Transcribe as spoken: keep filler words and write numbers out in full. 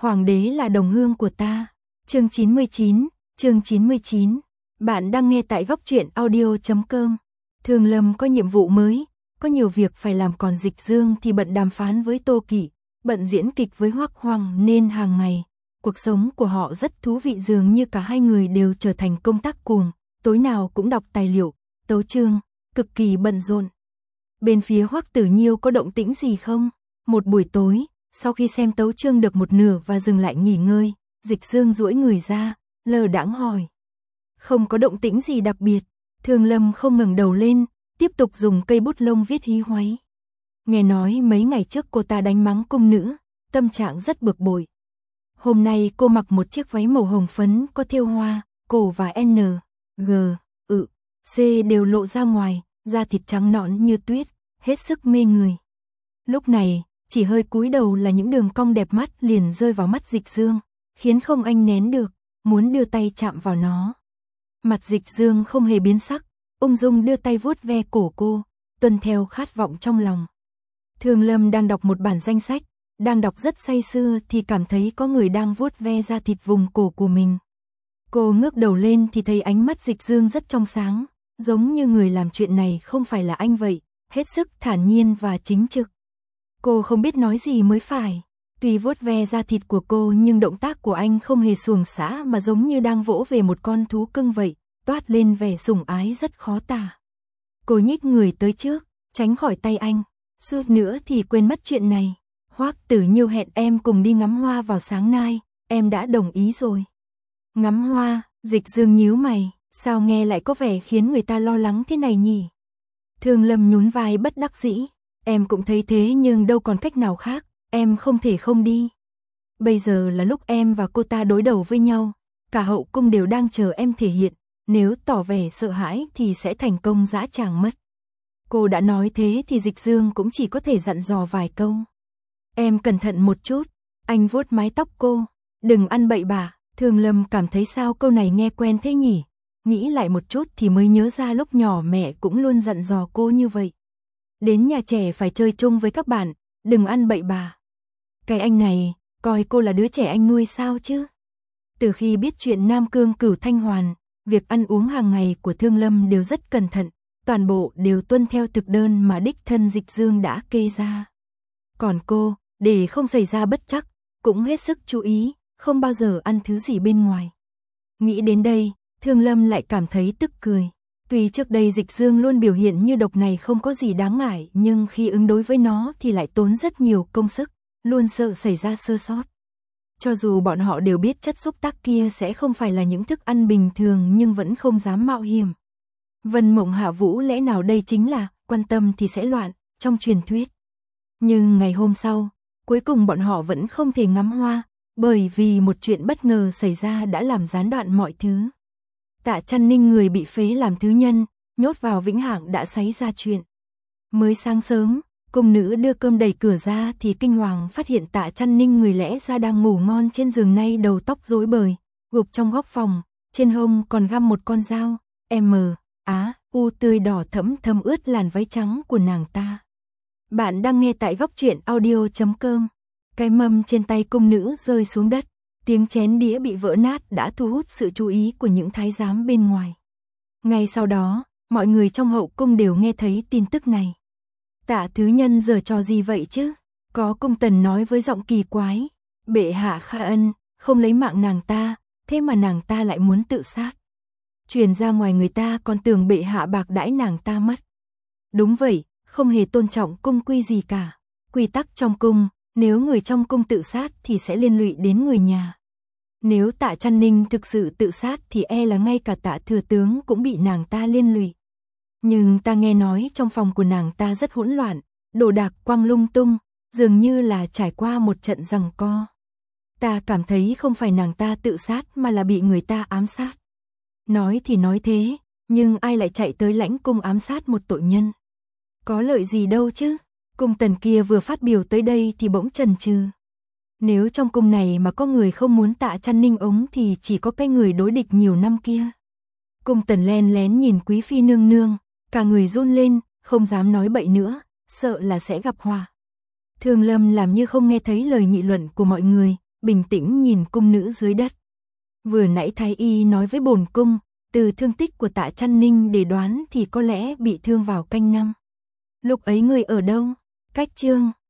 Hoàng đế là đồng hương của ta. Chương chín mươi chín, chương chín mươi chín. Bạn đang nghe tại góc truyện audio chấm com. Thương Lâm có nhiệm vụ mới, có nhiều việc phải làm, còn Dịch Dương thì bận đàm phán với Tô Kỷ, bận diễn kịch với Hoắc Hoang, nên hàng ngày cuộc sống của họ rất thú vị, dường như cả hai người đều trở thành công tác cuồng, tối nào cũng đọc tài liệu, tấu chương, cực kỳ bận rộn. Bên phía Hoắc Tử Nhiêu có động tĩnh gì không? Một buổi tối, sau khi xem tấu chương được một nửa và dừng lại nghỉ ngơi, Dịch Dương duỗi người ra, lơ đãng hỏi. Không có động tĩnh gì đặc biệt. Thương Lâm không ngẩng đầu lên, tiếp tục dùng cây bút lông viết hí hoáy. Nghe nói mấy ngày trước cô ta đánh mắng cung nữ, tâm trạng rất bực bội. Hôm nay cô mặc một chiếc váy màu hồng phấn có thêu hoa, cổ và N, G, ự, C đều lộ ra ngoài, da thịt trắng nõn như tuyết, hết sức mê người. Lúc này, chỉ hơi cúi đầu là những đường cong đẹp mắt liền rơi vào mắt Dịch Dương, khiến không anh nén được, muốn đưa tay chạm vào nó. Mặt Dịch Dương không hề biến sắc, ung dung đưa tay vuốt ve cổ cô, tuân theo khát vọng trong lòng. Thương Lâm đang đọc một bản danh sách, đang đọc rất say sưa thì cảm thấy có người đang vuốt ve da thịt vùng cổ của mình. Cô ngước đầu lên thì thấy ánh mắt Dịch Dương rất trong sáng, giống như người làm chuyện này không phải là anh vậy, hết sức thản nhiên và chính trực. Cô không biết nói gì mới phải. Tuy vuốt ve da thịt của cô nhưng động tác của anh không hề xuồng xã mà giống như đang vỗ về một con thú cưng vậy, toát lên vẻ sủng ái rất khó tả. Cô nhích người tới trước, tránh khỏi tay anh, suốt nữa thì quên mất chuyện này. Hoắc Tử Nhiêu hẹn em cùng đi ngắm hoa vào sáng nay, em đã đồng ý rồi. Ngắm hoa? Dịch Dương nhíu mày, sao nghe lại có vẻ khiến người ta lo lắng thế này nhỉ? Thương Lâm nhún vai bất đắc dĩ, em cũng thấy thế nhưng đâu còn cách nào khác, em không thể không đi. Bây giờ là lúc em và cô ta đối đầu với nhau, cả hậu cung đều đang chờ em thể hiện, nếu tỏ vẻ sợ hãi thì sẽ thành công dã tràng mất. Cô đã nói thế thì Dịch Dương cũng chỉ có thể dặn dò vài câu. Em cẩn thận một chút, anh vuốt mái tóc cô, đừng ăn bậy bạ. Thương Lâm cảm thấy sao câu này nghe quen thế nhỉ, nghĩ lại một chút thì mới nhớ ra lúc nhỏ mẹ cũng luôn dặn dò cô như vậy. Đến nhà trẻ phải chơi chung với các bạn, đừng ăn bậy bạ. Cái anh này, coi cô là đứa trẻ anh nuôi sao chứ? Từ khi biết chuyện Nam Cương Cửu Thanh Hoàn, việc ăn uống hàng ngày của Thương Lâm đều rất cẩn thận, toàn bộ đều tuân theo thực đơn mà đích thân Dịch Dương đã kê ra. Còn cô, để không xảy ra bất trắc, cũng hết sức chú ý, không bao giờ ăn thứ gì bên ngoài. Nghĩ đến đây, Thương Lâm lại cảm thấy tức cười. Tuy trước đây Dịch Dương luôn biểu hiện như độc này không có gì đáng ngại, nhưng khi ứng đối với nó thì lại tốn rất nhiều công sức, luôn sợ xảy ra sơ sót. Cho dù bọn họ đều biết chất xúc tác kia sẽ không phải là những thức ăn bình thường nhưng vẫn không dám mạo hiểm. Vân Mộng Hạ Vũ lẽ nào đây chính là quan tâm thì sẽ loạn, trong truyền thuyết. Nhưng ngày hôm sau, cuối cùng bọn họ vẫn không thể ngắm hoa, bởi vì một chuyện bất ngờ xảy ra đã làm gián đoạn mọi thứ. Tạ Trăn Ninh người bị phế làm thứ nhân, nhốt vào Vĩnh Hạng đã xảy ra chuyện. Mới sáng sớm, cung nữ đưa cơm đẩy cửa ra thì kinh hoàng phát hiện Tạ Trăn Ninh người lẽ ra đang ngủ ngon trên giường, nay đầu tóc rối bời, gục trong góc phòng, trên hông còn găm một con dao, M, Á, U tươi đỏ thẫm thấm ướt làn váy trắng của nàng ta. Bạn đang nghe tại góc truyện audio chấm com. Cái mâm trên tay cung nữ rơi xuống đất, tiếng chén đĩa bị vỡ nát đã thu hút sự chú ý của những thái giám bên ngoài. Ngay sau đó, mọi người trong hậu cung đều nghe thấy tin tức này. Tạ thứ nhân giở trò gì vậy chứ? Có cung tần nói với giọng kỳ quái. Bệ hạ kha ân, không lấy mạng nàng ta, thế mà nàng ta lại muốn tự sát. Truyền ra ngoài người ta còn tưởng bệ hạ bạc đãi nàng ta mất. Đúng vậy, không hề tôn trọng cung quy gì cả. Quy tắc trong cung, nếu người trong cung tự sát thì sẽ liên lụy đến người nhà. Nếu Tạ Trăn Ninh thực sự tự sát thì e là ngay cả Tạ thừa tướng cũng bị nàng ta liên lụy. Nhưng ta nghe nói trong phòng của nàng ta rất hỗn loạn, đồ đạc quăng lung tung, dường như là trải qua một trận giằng co. Ta cảm thấy không phải nàng ta tự sát mà là bị người ta ám sát. Nói thì nói thế, nhưng ai lại chạy tới lãnh cung ám sát một tội nhân? Có lợi gì đâu chứ? Cung tần kia vừa phát biểu tới đây thì bỗng chần chừ. Nếu trong cung này mà có người không muốn Tạ Trăn Ninh ống thì chỉ có cái người đối địch nhiều năm kia. Cung tần len lén nhìn quý phi nương nương, cả người run lên, không dám nói bậy nữa, sợ là sẽ gặp họa. Thương Lâm làm như không nghe thấy lời nghị luận của mọi người, bình tĩnh nhìn cung nữ dưới đất. Vừa nãy thái y nói với bổn cung, từ thương tích của Tạ Trăn Ninh để đoán thì có lẽ bị thương vào canh năm. Lúc ấy người ở đâu? Cách Chương